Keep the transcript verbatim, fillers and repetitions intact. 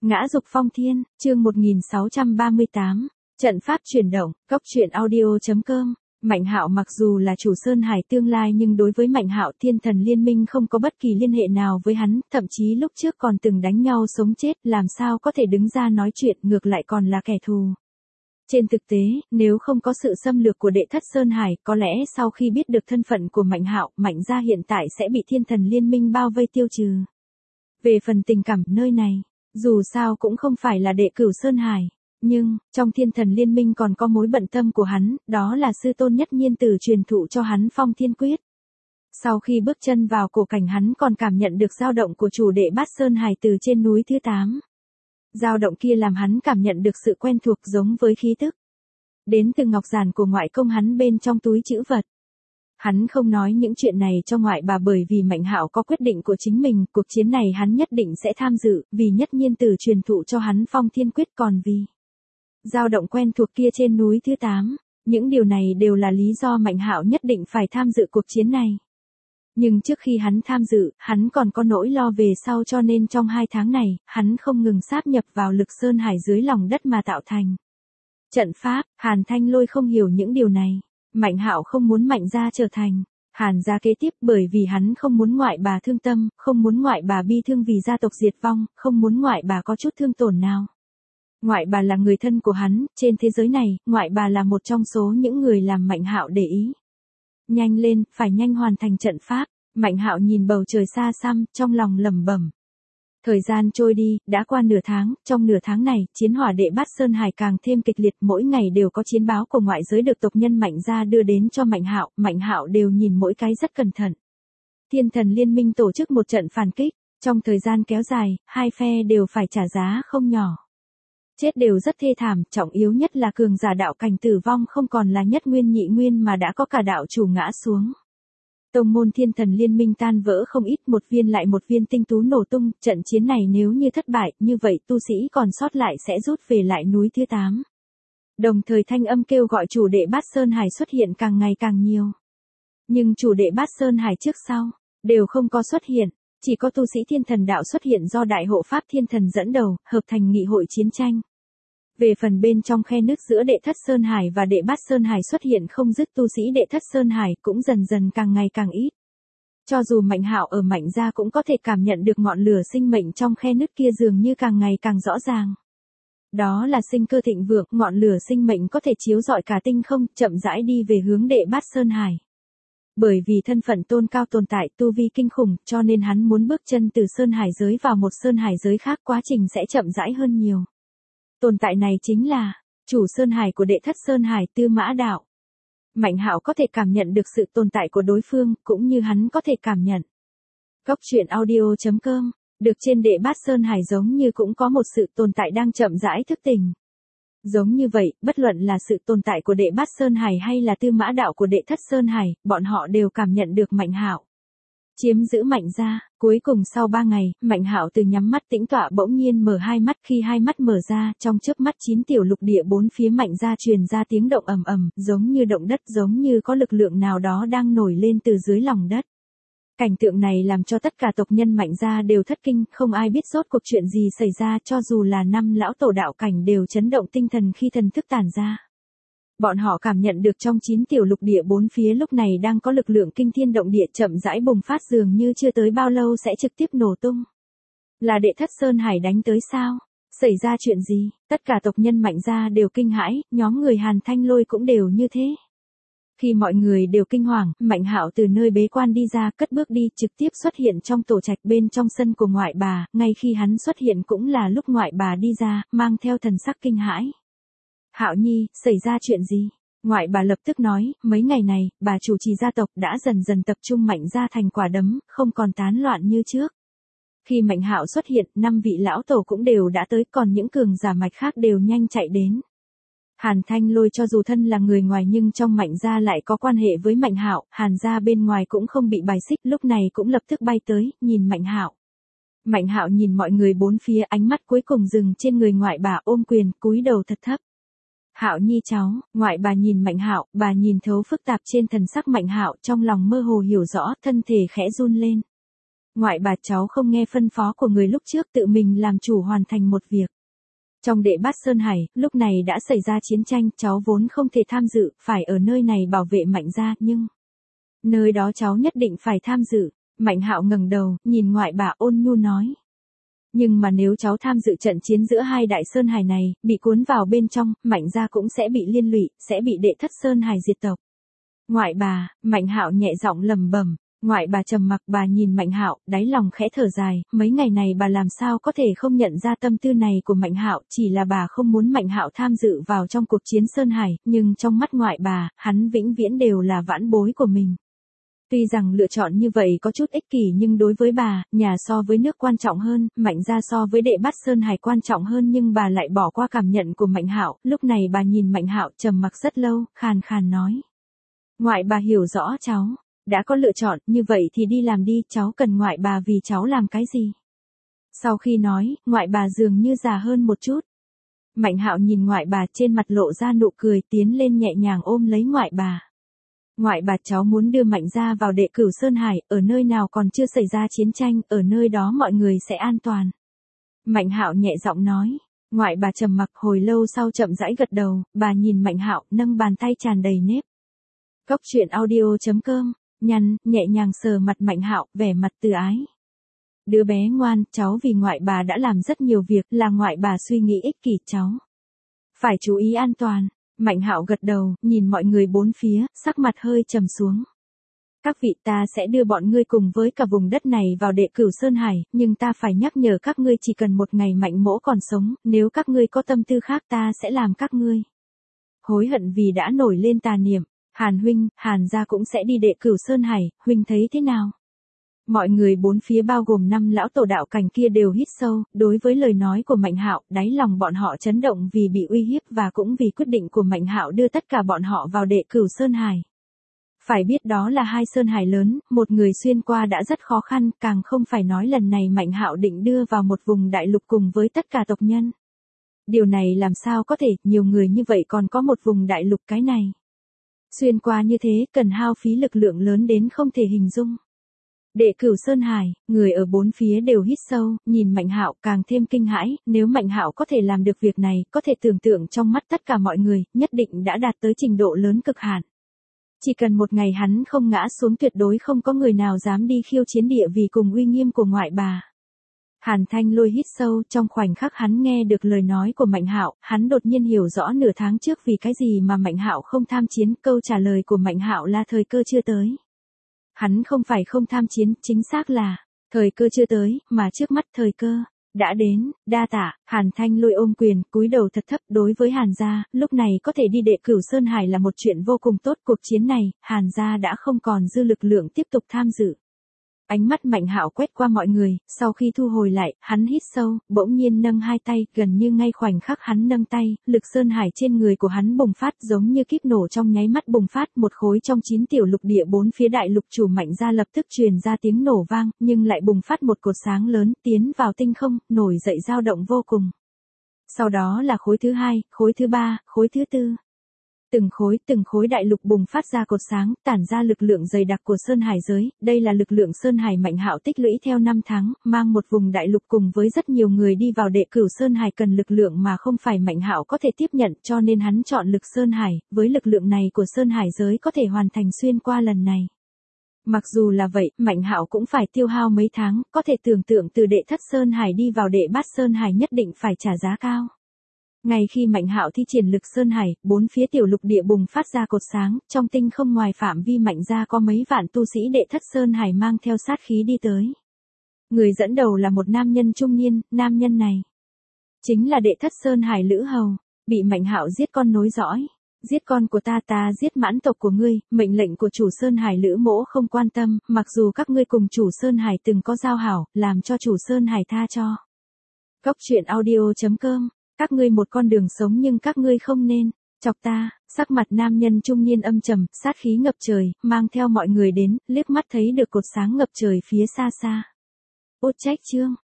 Ngã dục phong thiên, chương một nghìn sáu trăm ba mươi tám, trận pháp chuyển động, cốc truyện audio chấm com. Mạnh Hạo mặc dù là chủ Sơn Hải tương lai nhưng đối với Mạnh Hạo Thiên Thần Liên Minh không có bất kỳ liên hệ nào với hắn, thậm chí lúc trước còn từng đánh nhau sống chết, làm sao có thể đứng ra nói chuyện, ngược lại còn là kẻ thù. Trên thực tế, nếu không có sự xâm lược của đệ thất Sơn Hải, có lẽ sau khi biết được thân phận của Mạnh Hạo, Mạnh gia hiện tại sẽ bị Thiên Thần Liên Minh bao vây tiêu trừ. Về phần tình cảm nơi này, dù sao cũng không phải là đệ cửu Sơn Hải, nhưng, trong Thiên Thần Liên Minh còn có mối bận tâm của hắn, đó là sư tôn Nhất Nhiên Tử truyền thụ cho hắn Phong Thiên Quyết. Sau khi bước chân vào cổ cảnh hắn còn cảm nhận được dao động của chủ đệ bát Sơn Hải từ trên núi thứ tám. Dao động kia làm hắn cảm nhận được sự quen thuộc giống với khí tức. Đến từ ngọc giản của ngoại công hắn bên trong túi trữ vật. Hắn không nói những chuyện này cho ngoại bà bởi vì Mạnh Hạo có quyết định của chính mình, cuộc chiến này hắn nhất định sẽ tham dự, vì Nhất Nhiên Tử truyền thụ cho hắn Phong Thiên Quyết còn vì dao động quen thuộc kia trên núi thứ tám, những điều này đều là lý do Mạnh Hạo nhất định phải tham dự cuộc chiến này. Nhưng trước khi hắn tham dự, hắn còn có nỗi lo về sau cho nên trong hai tháng này, hắn không ngừng sáp nhập vào lực Sơn Hải dưới lòng đất mà tạo thành trận pháp. Hàn Thanh Lôi không hiểu những điều này. Mạnh Hạo không muốn Mạnh gia trở thành Hàn gia kế tiếp bởi vì hắn không muốn ngoại bà thương tâm, không muốn ngoại bà bi thương vì gia tộc diệt vong, không muốn ngoại bà có chút thương tổn nào. Ngoại bà là người thân của hắn, trên thế giới này, ngoại bà là một trong số những người làm Mạnh Hạo để ý. Nhanh lên, phải nhanh hoàn thành trận pháp. Mạnh Hạo nhìn bầu trời xa xăm, trong lòng lẩm bẩm. Thời gian trôi đi, đã qua nửa tháng, trong nửa tháng này, chiến hỏa đệ bát Sơn Hải càng thêm kịch liệt, mỗi ngày đều có chiến báo của ngoại giới được tộc nhân Mạnh gia đưa đến cho Mạnh Hạo, Mạnh Hạo đều nhìn mỗi cái rất cẩn thận. Thiên Thần Liên Minh tổ chức một trận phản kích, trong thời gian kéo dài, hai phe đều phải trả giá không nhỏ. Chết đều rất thê thảm, trọng yếu nhất là cường giả đạo cảnh tử vong không còn là Nhất Nguyên Nhị Nguyên mà đã có cả đạo chủ ngã xuống. Tông môn Thiên Thần Liên Minh tan vỡ không ít, một viên lại một viên tinh tú nổ tung, trận chiến này nếu như thất bại, như vậy tu sĩ còn sót lại sẽ rút về lại núi thứ tám. Đồng thời thanh âm kêu gọi chủ đệ bát Sơn Hải xuất hiện càng ngày càng nhiều. Nhưng chủ đệ bát Sơn Hải trước sau, đều không có xuất hiện, chỉ có tu sĩ Thiên Thần Đạo xuất hiện do Đại Hộ Pháp Thiên Thần dẫn đầu, hợp thành nghị hội chiến tranh. Về phần bên trong khe nước giữa đệ thất Sơn Hải và đệ bát Sơn Hải xuất hiện không dứt tu sĩ đệ thất Sơn Hải cũng dần dần càng ngày càng ít. Cho dù Mạnh Hạo ở Mạnh gia cũng có thể cảm nhận được ngọn lửa sinh mệnh trong khe nước kia dường như càng ngày càng rõ ràng. Đó là sinh cơ thịnh vượng, ngọn lửa sinh mệnh có thể chiếu rọi cả tinh không, chậm rãi đi về hướng đệ bát Sơn Hải. Bởi vì thân phận tôn cao tồn tại tu vi kinh khủng, cho nên hắn muốn bước chân từ Sơn Hải giới vào một Sơn Hải giới khác, quá trình sẽ chậm rãi hơn nhiều. Tồn tại này chính là chủ Sơn Hải của đệ thất Sơn Hải, Tư Mã Đạo. Mạnh Hạo có thể cảm nhận được sự tồn tại của đối phương, cũng như hắn có thể cảm nhận. Cốc truyện audio chấm com, được trên đệ bát Sơn Hải giống như cũng có một sự tồn tại đang chậm rãi thức tỉnh. Giống như vậy, bất luận là sự tồn tại của đệ bát Sơn Hải hay là Tư Mã Đạo của đệ thất Sơn Hải, bọn họ đều cảm nhận được Mạnh Hạo chiếm giữ Mạnh gia. Cuối cùng sau ba ngày, Mạnh Hạo từ nhắm mắt tĩnh tọa bỗng nhiên mở hai mắt, khi hai mắt mở ra, trong chớp mắt chín tiểu lục địa bốn phía Mạnh gia truyền ra tiếng động ầm ầm, giống như động đất, giống như có lực lượng nào đó đang nổi lên từ dưới lòng đất. Cảnh tượng này làm cho tất cả tộc nhân Mạnh gia đều thất kinh, không ai biết rốt cuộc chuyện gì xảy ra, cho dù là năm lão tổ đạo cảnh đều chấn động tinh thần khi thần thức tản ra. Bọn họ cảm nhận được trong chín tiểu lục địa bốn phía lúc này đang có lực lượng kinh thiên động địa chậm rãi bùng phát, dường như chưa tới bao lâu sẽ trực tiếp nổ tung. Là đệ thất Sơn Hải đánh tới sao? Xảy ra chuyện gì? Tất cả tộc nhân Mạnh gia đều kinh hãi, nhóm người Hàn Thanh Lôi cũng đều như thế. Khi mọi người đều kinh hoàng, Mạnh Hạo từ nơi bế quan đi ra, cất bước đi, trực tiếp xuất hiện trong tổ trạch bên trong sân của ngoại bà, ngay khi hắn xuất hiện cũng là lúc ngoại bà đi ra, mang theo thần sắc kinh hãi. Hạo Nhi, xảy ra chuyện gì? Ngoại bà lập tức nói, mấy ngày này, bà chủ trì gia tộc đã dần dần tập trung Mạnh gia thành quả đấm, không còn tán loạn như trước. Khi Mạnh Hạo xuất hiện, năm vị lão tổ cũng đều đã tới, còn những cường giả mạch khác đều nhanh chạy đến. Hàn Thanh Lôi cho dù thân là người ngoài nhưng trong Mạnh gia lại có quan hệ với Mạnh Hạo, Hàn gia bên ngoài cũng không bị bài xích, lúc này cũng lập tức bay tới, nhìn Mạnh Hạo. Mạnh Hạo nhìn mọi người bốn phía, ánh mắt cuối cùng dừng trên người ngoại bà, ôm quyền, cúi đầu thật thấp. Hạo Nhi cháu. Ngoại bà nhìn Mạnh Hạo, bà nhìn thấu phức tạp trên thần sắc Mạnh Hạo, trong lòng mơ hồ hiểu rõ, thân thể khẽ run lên. Ngoại bà cháu không nghe phân phó của người lúc trước tự mình làm chủ hoàn thành một việc. Trong Đệ Bát Sơn Hải, lúc này đã xảy ra chiến tranh, cháu vốn không thể tham dự, phải ở nơi này bảo vệ Mạnh gia, nhưng nơi đó cháu nhất định phải tham dự. Mạnh Hạo ngẩng đầu, nhìn ngoại bà ôn nhu nói. Nhưng mà nếu cháu tham dự trận chiến giữa hai đại Sơn Hải này, bị cuốn vào bên trong, Mạnh gia cũng sẽ bị liên lụy, sẽ bị Đệ Thất Sơn Hải diệt tộc. Ngoại bà, Mạnh Hạo nhẹ giọng lẩm bẩm. Ngoại bà trầm mặc, bà nhìn Mạnh Hạo, đáy lòng khẽ thở dài, mấy ngày này bà làm sao có thể không nhận ra tâm tư này của Mạnh Hạo, chỉ là bà không muốn Mạnh Hạo tham dự vào trong cuộc chiến Sơn Hải, nhưng trong mắt ngoại bà, hắn vĩnh viễn đều là vãn bối của mình. Tuy rằng lựa chọn như vậy có chút ích kỷ nhưng đối với bà, nhà so với nước quan trọng hơn, Mạnh gia so với Đệ Bát Sơn Hải quan trọng hơn, nhưng bà lại bỏ qua cảm nhận của Mạnh Hạo. Lúc này bà nhìn Mạnh Hạo trầm mặc rất lâu, khàn khàn nói. Ngoại bà hiểu rõ cháu. Đã có lựa chọn, như vậy thì đi làm đi, cháu cần ngoại bà vì cháu làm cái gì? Sau khi nói, ngoại bà dường như già hơn một chút. Mạnh Hạo nhìn ngoại bà, trên mặt lộ ra nụ cười, tiến lên nhẹ nhàng ôm lấy ngoại bà. Ngoại bà, cháu muốn đưa Mạnh gia vào Đệ Cửu Sơn Hải, ở nơi nào còn chưa xảy ra chiến tranh, ở nơi đó mọi người sẽ an toàn. Mạnh Hạo nhẹ giọng nói. Ngoại bà trầm mặc, hồi lâu sau chậm rãi gật đầu, bà nhìn Mạnh Hạo, nâng bàn tay tràn đầy nếp. Cốc truyện audio chấm com. Nhăn, nhẹ nhàng sờ mặt Mạnh Hạo, vẻ mặt từ ái. Đứa bé ngoan, cháu vì ngoại bà đã làm rất nhiều việc, là ngoại bà suy nghĩ ích kỷ cháu. Phải chú ý an toàn. Mạnh Hạo gật đầu, nhìn mọi người bốn phía, sắc mặt hơi trầm xuống. Các vị, ta sẽ đưa bọn ngươi cùng với cả vùng đất này vào Đệ Cửu Sơn Hải, nhưng ta phải nhắc nhở các ngươi chỉ cần một ngày Mạnh mỗ còn sống, nếu các ngươi có tâm tư khác ta sẽ làm các ngươi hối hận vì đã nổi lên tà niệm. Hàn huynh, Hàn gia cũng sẽ đi Đệ Cửu Sơn Hải, huynh thấy thế nào? Mọi người bốn phía bao gồm năm lão tổ đạo cảnh kia đều hít sâu, đối với lời nói của Mạnh Hạo, đáy lòng bọn họ chấn động vì bị uy hiếp và cũng vì quyết định của Mạnh Hạo đưa tất cả bọn họ vào Đệ Cửu Sơn Hải. Phải biết đó là hai Sơn Hải lớn, một người xuyên qua đã rất khó khăn, càng không phải nói lần này Mạnh Hạo định đưa vào một vùng đại lục cùng với tất cả tộc nhân. Điều này làm sao có thể, nhiều người như vậy còn có một vùng đại lục cái này. Xuyên qua như thế, cần hao phí lực lượng lớn đến không thể hình dung. Đệ Cửu Sơn Hải, người ở bốn phía đều hít sâu, nhìn Mạnh Hạo càng thêm kinh hãi, nếu Mạnh Hạo có thể làm được việc này, có thể tưởng tượng trong mắt tất cả mọi người, nhất định đã đạt tới trình độ lớn cực hạn. Chỉ cần một ngày hắn không ngã xuống tuyệt đối không có người nào dám đi khiêu chiến địa vì cùng uy nghiêm của ngoại bà. Hàn Thanh Lôi hít sâu, trong khoảnh khắc hắn nghe được lời nói của Mạnh Hạo, hắn đột nhiên hiểu rõ nửa tháng trước vì cái gì mà Mạnh Hạo không tham chiến, câu trả lời của Mạnh Hạo là thời cơ chưa tới. Hắn không phải không tham chiến, chính xác là thời cơ chưa tới, mà trước mắt thời cơ đã đến. Đa tạ. Hàn Thanh Lôi ôm quyền, cúi đầu thật thấp. Đối với Hàn gia, lúc này có thể đi Đệ Cửu Sơn Hải là một chuyện vô cùng tốt. Cuộc chiến này, Hàn gia đã không còn dư lực lượng tiếp tục tham dự. Ánh mắt Mạnh Hạo quét qua mọi người, sau khi thu hồi lại, hắn hít sâu, bỗng nhiên nâng hai tay, gần như ngay khoảnh khắc hắn nâng tay, lực Sơn Hải trên người của hắn bùng phát giống như kíp nổ trong nháy mắt bùng phát, một khối trong chín tiểu lục địa bốn phía đại lục chủ Mạnh gia lập tức truyền ra tiếng nổ vang, nhưng lại bùng phát một cột sáng lớn, tiến vào tinh không, nổi dậy dao động vô cùng. Sau đó là khối thứ hai, khối thứ ba, khối thứ tư. Từng khối, từng khối đại lục bùng phát ra cột sáng, tản ra lực lượng dày đặc của Sơn Hải giới, đây là lực lượng Sơn Hải Mạnh Hạo tích lũy theo năm tháng, mang một vùng đại lục cùng với rất nhiều người đi vào Đệ Cửu Sơn Hải cần lực lượng mà không phải Mạnh Hạo có thể tiếp nhận, cho nên hắn chọn lực Sơn Hải, với lực lượng này của Sơn Hải giới có thể hoàn thành xuyên qua lần này. Mặc dù là vậy, Mạnh Hạo cũng phải tiêu hao mấy tháng, có thể tưởng tượng từ Đệ Thất Sơn Hải đi vào Đệ Bát Sơn Hải nhất định phải trả giá cao. Ngay khi Mạnh Hạo thi triển lực Sơn Hải, bốn phía tiểu lục địa bùng phát ra cột sáng, trong tinh không ngoài phạm vi Mạnh gia có mấy vạn tu sĩ Đệ Thất Sơn Hải mang theo sát khí đi tới. Người dẫn đầu là một nam nhân trung niên, nam nhân này chính là Đệ Thất Sơn Hải Lữ Hầu, bị Mạnh Hạo giết con nối dõi. Giết con của ta, ta giết mãn tộc của ngươi, mệnh lệnh của chủ Sơn Hải Lữ mỗ không quan tâm, mặc dù các ngươi cùng chủ Sơn Hải từng có giao hảo, làm cho chủ Sơn Hải tha cho. Cốc truyện audio chấm com. Các ngươi một con đường sống nhưng các ngươi không nên chọc ta. Sắc mặt nam nhân trung niên âm trầm, sát khí ngập trời, mang theo mọi người đến, liếc mắt thấy được cột sáng ngập trời phía xa xa. Út trách chương